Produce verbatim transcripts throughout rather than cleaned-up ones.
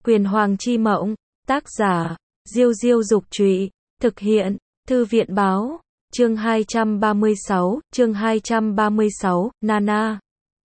Quyền Hoàng chi mộng, tác giả, Diêu Diêu Dục Trụy, thực hiện, Thư viện Báo, chương hai trăm ba mươi sáu, chương hai trăm ba mươi sáu, Nana.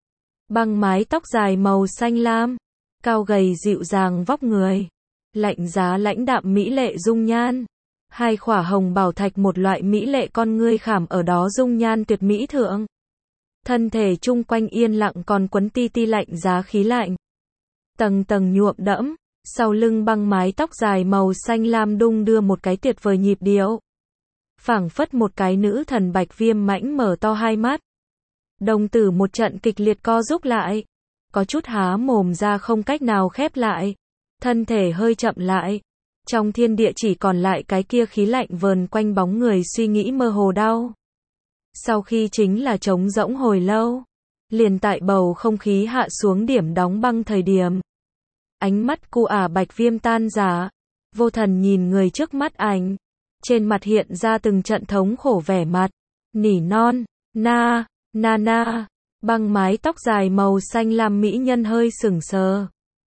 Băng mái tóc dài màu xanh lam, cao gầy dịu dàng vóc người, lạnh giá lãnh đạm mỹ lệ dung nhan. Hai khỏa hồng bảo thạch một loại mỹ lệ con ngươi khảm ở đó dung nhan tuyệt mỹ thượng. Thân thể chung quanh yên lặng còn quấn ti ti lạnh giá khí lạnh. Tầng tầng nhuộm đẫm, sau lưng băng mái tóc dài màu xanh lam đung đưa một cái tuyệt vời nhịp điệu. Phảng phất một cái nữ thần Bạch Viêm mãnh mở to hai mắt. Đồng tử một trận kịch liệt co rút lại, có chút há mồm ra không cách nào khép lại. Thân thể hơi chậm lại. Trong thiên địa chỉ còn lại cái kia khí lạnh vờn quanh bóng người suy nghĩ mơ hồ đau. Sau khi chính là trống rỗng hồi lâu, liền tại bầu không khí hạ xuống điểm đóng băng thời điểm. Ánh mắt cu ả Bạch Viêm tan rã, vô thần nhìn người trước mắt ảnh, trên mặt hiện ra từng trận thống khổ vẻ mặt, nỉ non, na, na na, băng mái tóc dài màu xanh lam mỹ nhân hơi sững sờ.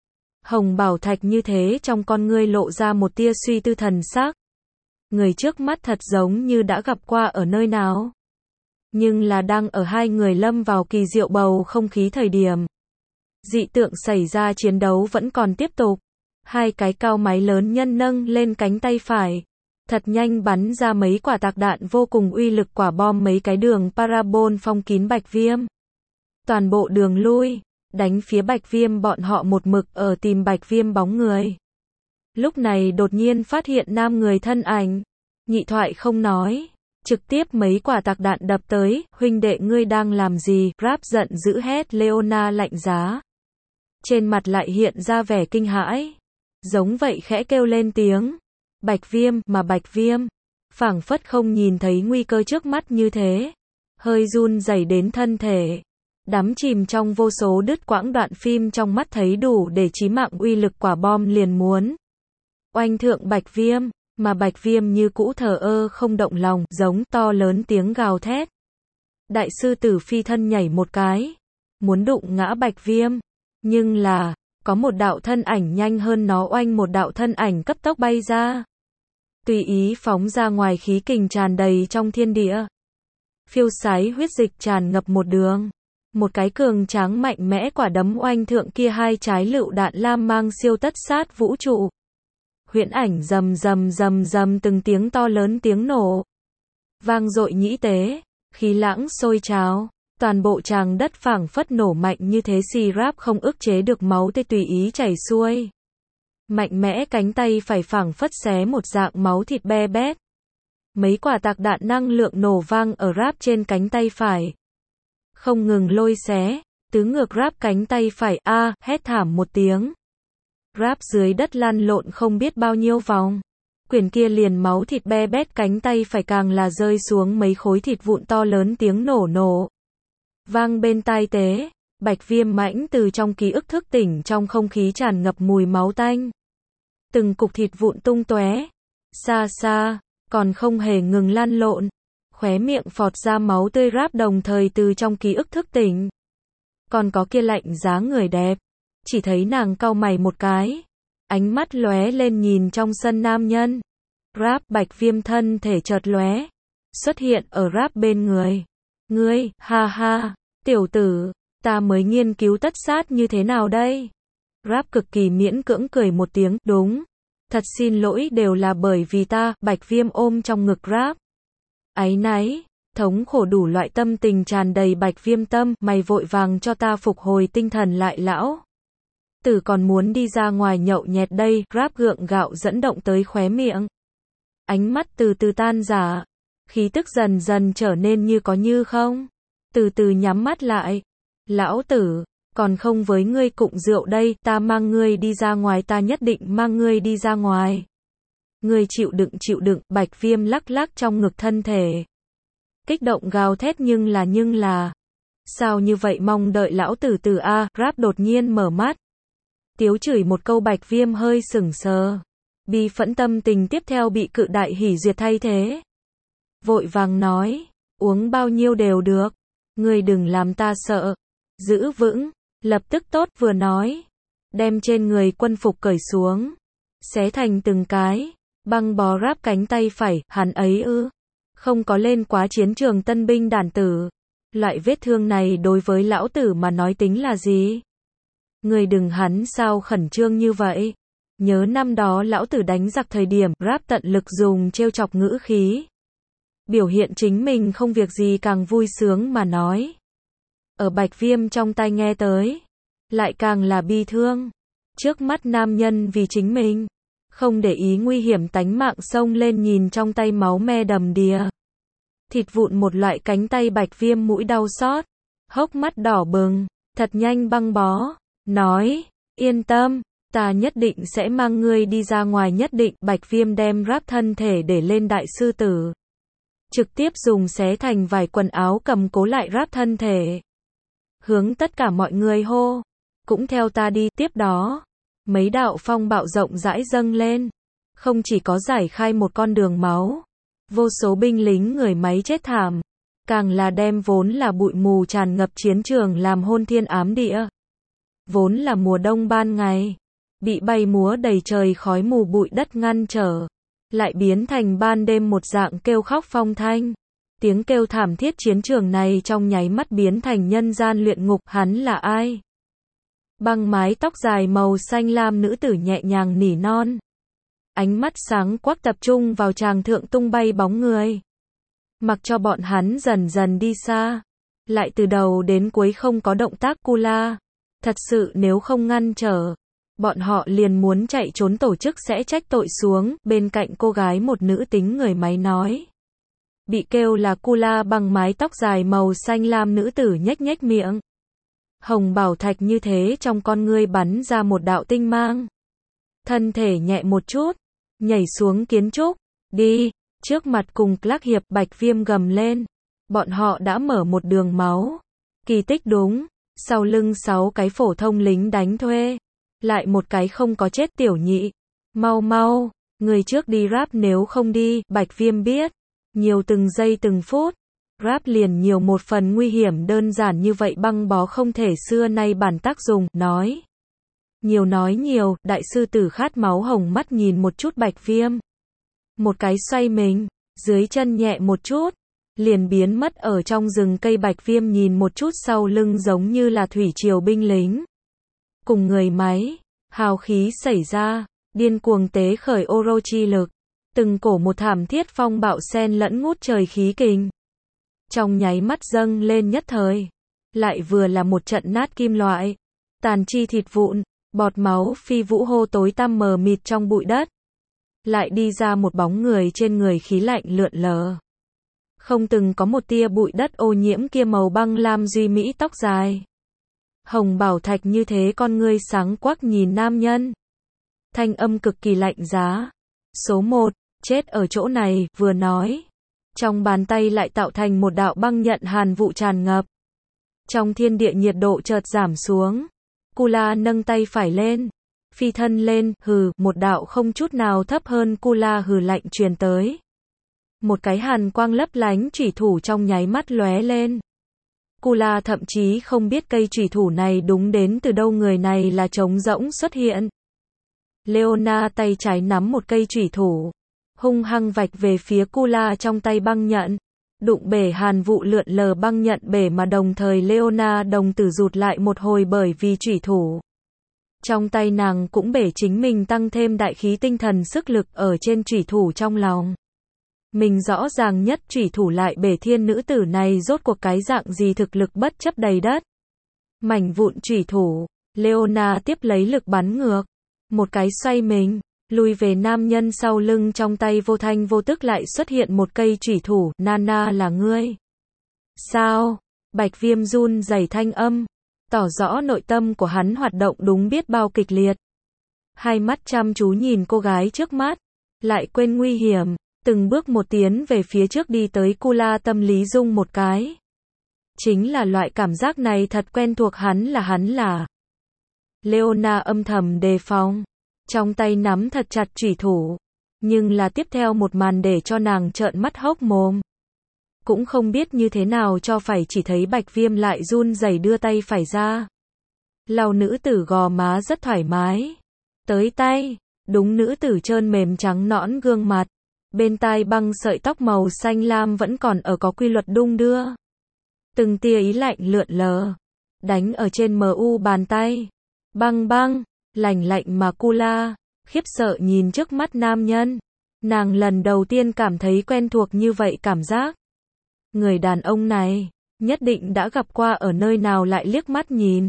Hồng bảo thạch như thế trong con ngươi lộ ra một tia suy tư thần sắc. Người trước mắt thật giống như đã gặp qua ở nơi nào. Nhưng là đang ở hai người lâm vào kỳ diệu bầu không khí thời điểm. Dị tượng xảy ra chiến đấu vẫn còn tiếp tục. Hai cái cao máy lớn nhân nâng lên cánh tay phải. Thật nhanh bắn ra mấy quả tạc đạn vô cùng uy lực quả bom mấy cái đường parabol phong kín Bạch Viêm. Toàn bộ đường lui. Đánh phía Bạch Viêm bọn họ một mực ở tìm Bạch Viêm bóng người. Lúc này đột nhiên phát hiện nam người thân ảnh. Nhị thoại không nói. Trực tiếp mấy quả tạc đạn đập tới. Huynh đệ ngươi đang làm gì? Rap giận dữ hét Leona lạnh giá. Trên mặt lại hiện ra vẻ kinh hãi. Giống vậy khẽ kêu lên tiếng. Bạch Viêm, mà Bạch Viêm. Phảng phất không nhìn thấy nguy cơ trước mắt như thế. Hơi run rẩy đến thân thể. Đắm chìm trong vô số đứt quãng đoạn phim trong mắt thấy đủ để chí mạng uy lực quả bom liền muốn oanh thượng Bạch Viêm, mà Bạch Viêm như cũ thờ ơ không động lòng, giống to lớn tiếng gào thét. Đại sư tử phi thân nhảy một cái, muốn đụng ngã Bạch Viêm, nhưng là, có một đạo thân ảnh nhanh hơn nó oanh một đạo thân ảnh cấp tốc bay ra. Tùy ý phóng ra ngoài khí kình tràn đầy trong thiên địa. Phiêu sái huyết dịch tràn ngập một đường. Một cái cường tráng mạnh mẽ quả đấm oanh thượng kia hai trái lựu đạn lam mang siêu tất sát vũ trụ. Huyễn ảnh rầm rầm rầm rầm từng tiếng to lớn tiếng nổ. Vang dội nhĩ tế, khí lãng sôi trào, toàn bộ tràng đất phảng phất nổ mạnh như thế xì ráp không ức chế được máu tươi tùy ý chảy xuôi. Mạnh mẽ cánh tay phải phảng phất xé một dạng máu thịt be bét. Mấy quả tạc đạn năng lượng nổ vang ở ráp trên cánh tay phải. Không ngừng lôi xé, tứ ngược ráp cánh tay phải, a à, hét thảm một tiếng. Ráp dưới đất lăn lộn không biết bao nhiêu vòng. Quyền kia liền máu thịt be bét cánh tay phải càng là rơi xuống mấy khối thịt vụn to lớn tiếng nổ nổ. Vang bên tai tế, Bạch Viêm mãnh từ trong ký ức thức tỉnh trong không khí tràn ngập mùi máu tanh. Từng cục thịt vụn tung tóe, xa xa, còn không hề ngừng lăn lộn. Khóe miệng phọt ra máu tươi ráp đồng thời từ trong ký ức thức tỉnh. Còn có kia lạnh giá người đẹp. Chỉ thấy nàng cau mày một cái. Ánh mắt lóe lên nhìn trong sân nam nhân. Ráp Bạch Viêm thân thể chợt lóe. Xuất hiện ở ráp bên người. Ngươi, ha ha, tiểu tử, ta mới nghiên cứu tất sát như thế nào đây? Ráp cực kỳ miễn cưỡng cười một tiếng, đúng. Thật xin lỗi đều là bởi vì ta, Bạch Viêm ôm trong ngực ráp. Áy náy, thống khổ đủ loại tâm tình tràn đầy Bạch Viêm tâm, mày vội vàng cho ta phục hồi tinh thần lại lão. Tử còn muốn đi ra ngoài nhậu nhẹt đây, ráp gượng gạo dẫn động tới khóe miệng. Ánh mắt từ từ tan rã, khí tức dần dần trở nên như có như không. Từ từ nhắm mắt lại. Lão tử, còn không với ngươi cụng rượu đây, ta mang ngươi đi ra ngoài, ta nhất định mang ngươi đi ra ngoài. Ngươi chịu đựng chịu đựng, Bạch Viêm lắc lắc trong ngực thân thể. Kích động gào thét nhưng là nhưng là. Sao như vậy mong đợi lão tử tử a, ráp đột nhiên mở mắt. Tiếu chửi một câu Bạch Viêm hơi sững sờ. Bi phẫn tâm tình tiếp theo bị cự đại hỉ duyệt thay thế. Vội vàng nói, uống bao nhiêu đều được. Ngươi đừng làm ta sợ. Giữ vững, lập tức tốt vừa nói. đem trên người quân phục cởi xuống, xé thành từng cái, băng bó ráp cánh tay phải, hắn ấy ư, không có lên quá chiến trường tân binh đàn tử. Loại vết thương này đối với lão tử mà nói tính là gì? Người đừng hắn sao khẩn trương như vậy? Nhớ năm đó lão tử đánh giặc thời điểm, ráp tận lực dùng trêu chọc ngữ khí. Biểu hiện chính mình không việc gì càng vui sướng mà nói. Ở Bạch Viêm trong tai nghe tới, lại càng là bi thương. Trước mắt nam nhân vì chính mình, không để ý nguy hiểm tánh mạng xông lên nhìn trong tay máu me đầm đìa. Thịt vụn một loại cánh tay Bạch Viêm mũi đau xót, hốc mắt đỏ bừng, thật nhanh băng bó, nói, yên tâm, ta nhất định sẽ mang ngươi đi ra ngoài nhất định. Bạch Viêm đem ráp thân thể để lên đại sư tử, trực tiếp dùng xé thành vài quần áo cầm cố lại ráp thân thể. Hướng tất cả mọi người hô, cũng theo ta đi. Tiếp đó, mấy đạo phong bạo rộng rãi dâng lên, không chỉ có giải khai một con đường máu, vô số binh lính người máy chết thảm, càng là đem vốn là bụi mù tràn ngập chiến trường làm hôn thiên ám địa. Vốn là mùa đông ban ngày, bị bay múa đầy trời khói mù bụi đất ngăn trở, lại biến thành ban đêm một dạng kêu khóc phong thanh. Tiếng kêu thảm thiết chiến trường này trong nháy mắt biến thành nhân gian luyện ngục. Hắn là ai? Băng mái tóc dài màu xanh lam nữ tử nhẹ nhàng nỉ non. Ánh mắt sáng quắc tập trung vào tràng thượng tung bay bóng người. Mặc cho bọn hắn dần dần đi xa, lại từ đầu đến cuối không có động tác. Kula, thật sự nếu không ngăn trở, bọn họ liền muốn chạy trốn, tổ chức sẽ trách tội xuống. Bên cạnh cô gái một nữ tính người máy nói. Bị kêu là Kula bằng mái tóc dài màu xanh lam nữ tử nhếch nhếch miệng. Hồng bảo thạch như thế trong con ngươi bắn ra một đạo tinh mang. Thân thể nhẹ một chút, nhảy xuống kiến trúc, đi, trước mặt cùng Clark Hiệp. Bạch Viêm gầm lên. Bọn họ đã mở một đường máu. Kỳ tích đúng, sau lưng sáu cái phổ thông lính đánh thuê, lại một cái không có chết. Tiểu nhị, mau mau, người trước đi ráp, nếu không đi. Bạch Viêm biết, nhiều từng giây từng phút, ráp liền nhiều một phần nguy hiểm. Đơn giản như vậy băng bó không thể xưa nay bản tác dùng. Nói nhiều nói nhiều. Đại sư tử khát máu hồng mắt nhìn một chút Bạch Viêm, một cái xoay mình, dưới chân nhẹ một chút, liền biến mất ở trong rừng cây. Bạch Viêm nhìn một chút sau lưng giống như là thủy triều binh lính cùng người máy, hào khí xảy ra, điên cuồng tế khởi Orochi lực, từng cổ một thảm thiết phong bạo xen lẫn ngút trời khí kình, trong nháy mắt dâng lên, nhất thời lại vừa là một trận nát kim loại, tàn chi thịt vụn, bọt máu phi vũ. Hô tối tăm mờ mịt trong bụi đất, lại đi ra một bóng người, trên người khí lạnh lượn lờ, không từng có một tia bụi đất ô nhiễm. Kia màu băng lam duy mỹ tóc dài, hồng bảo thạch như thế con ngươi sáng quắc nhìn nam nhân. Thanh âm cực kỳ lạnh giá. Số một, chết ở chỗ này. Vừa nói, trong bàn tay lại tạo thành một đạo băng nhận hàn vụ tràn ngập. Trong thiên địa nhiệt độ chợt giảm xuống. Kula nâng tay phải lên, phi thân lên, hừ, một đạo không chút nào thấp hơn Kula hừ lạnh truyền tới. Một cái hàn quang lấp lánh chủy thủ trong nháy mắt lóe lên. Kula thậm chí không biết cây chủy thủ này đúng đến từ đâu, người này là trống rỗng xuất hiện. Leona tay trái nắm một cây chủy thủ, hung hăng vạch về phía Kula trong tay băng nhận, đụng bể hàn vụ lượn lờ băng nhận bể, mà đồng thời Leona đồng tử rụt lại một hồi, bởi vì chủy thủ trong tay nàng cũng bể, chính mình tăng thêm đại khí tinh thần sức lực ở trên chủy thủ. Trong lòng mình rõ ràng nhất, chủy thủ lại bể, thiên nữ tử này rốt cuộc cái dạng gì, thực lực bất chấp đầy đất. Mảnh vụn chủy thủ, Leona tiếp lấy lực bắn ngược, một cái xoay mình, lùi về nam nhân sau lưng, trong tay vô thanh vô tức lại xuất hiện một cây chủy thủ. Nana, là ngươi? Sao? Bạch Viêm run rẩy thanh âm, tỏ rõ nội tâm của hắn hoạt động đúng biết bao kịch liệt. Hai mắt chăm chú nhìn cô gái trước mắt, lại quên nguy hiểm, từng bước một tiến về phía trước đi tới. Kula tâm lý rung một cái. Chính là loại cảm giác này thật quen thuộc, hắn là hắn là. Leona âm thầm đề phòng, trong tay nắm thật chặt chủy thủ, nhưng là tiếp theo một màn để cho nàng trợn mắt hốc mồm. Cũng không biết như thế nào cho phải, chỉ thấy Bạch Viêm lại run rẩy đưa tay phải ra, lau nữ tử gò má rất thoải mái. Tới tay, đúng nữ tử trơn mềm trắng nõn gương mặt. Bên tai băng sợi tóc màu xanh lam vẫn còn ở có quy luật đung đưa. Từng tia ý lạnh lượn lờ, đánh ở trên mờ u bàn tay. Băng băng, lạnh lạnh mà Kula, khiếp sợ nhìn trước mắt nam nhân. Nàng lần đầu tiên cảm thấy quen thuộc như vậy cảm giác. Người đàn ông này, nhất định đã gặp qua ở nơi nào lại liếc mắt nhìn.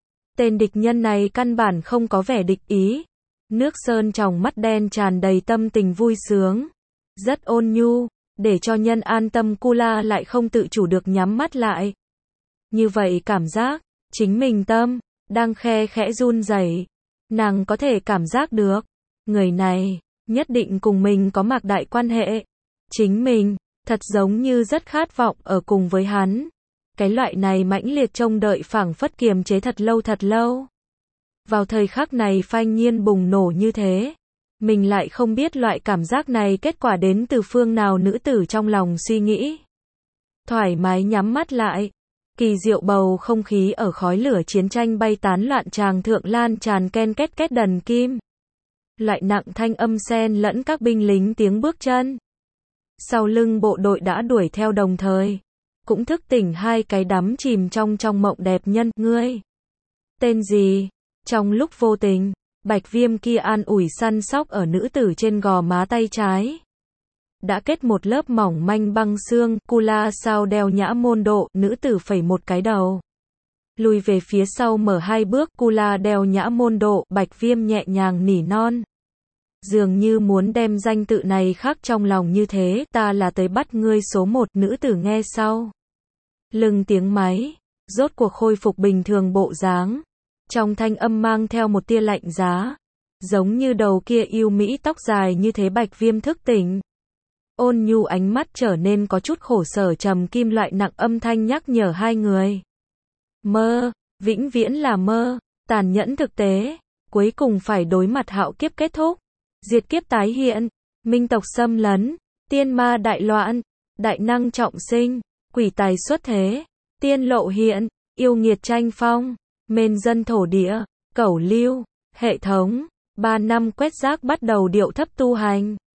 Tên địch nhân này căn bản không có vẻ địch ý. Nước sơn trong mắt đen tràn đầy tâm tình vui sướng. Rất ôn nhu, để cho nhân an tâm Kula lại không tự chủ được nhắm mắt lại. Như vậy cảm giác, chính mình tâm, đang khe khẽ run rẩy. Nàng có thể cảm giác được, người này, nhất định cùng mình có mạc đại quan hệ. Chính mình, thật giống như rất khát vọng ở cùng với hắn. Cái loại này mãnh liệt trông đợi phảng phất kiềm chế thật lâu thật lâu. Vào thời khắc này phanh nhiên bùng nổ như thế. Mình lại không biết loại cảm giác này kết quả đến từ phương nào, nữ tử trong lòng suy nghĩ. Thoải mái nhắm mắt lại. Kỳ diệu bầu không khí ở khói lửa chiến tranh bay tán loạn tràng thượng lan tràn ken két két đần kim. Loại nặng thanh âm xen lẫn các binh lính tiếng bước chân. Sau lưng bộ đội đã đuổi theo đồng thời. Cũng thức tỉnh hai cái đắm chìm trong trong mộng đẹp nhân. Ngươi tên gì? Trong lúc vô tình, Bạch Viêm kia an ủi săn sóc ở nữ tử trên gò má tay trái. Đã kết một lớp mỏng manh băng xương. Kula sao đeo nhã môn độ. Nữ tử phẩy một cái đầu, lùi về phía sau mở hai bước. Kula đeo nhã môn độ. Bạch Viêm nhẹ nhàng nỉ non, dường như muốn đem danh tự này khắc trong lòng như thế. Ta là tới bắt ngươi số một. Nữ tử nghe sau lưng tiếng máy, rốt cuộc khôi phục bình thường bộ dáng. Trong thanh âm mang theo một tia lạnh giá, giống như đầu kia yêu mỹ tóc dài như thế. Bạch Viêm thức tỉnh, ôn nhu ánh mắt trở nên có chút khổ sở trầm kim loại nặng âm thanh nhắc nhở hai người. Mơ, vĩnh viễn là mơ, tàn nhẫn thực tế, cuối cùng phải đối mặt hạo kiếp kết thúc, diệt kiếp tái hiện, minh tộc xâm lấn, tiên ma đại loạn, đại năng trọng sinh, quỷ tài xuất thế, tiên lộ hiện, yêu nghiệt tranh phong, mên dân thổ địa, cẩu lưu, hệ thống, ba năm quét rác bắt đầu điệu thấp tu hành.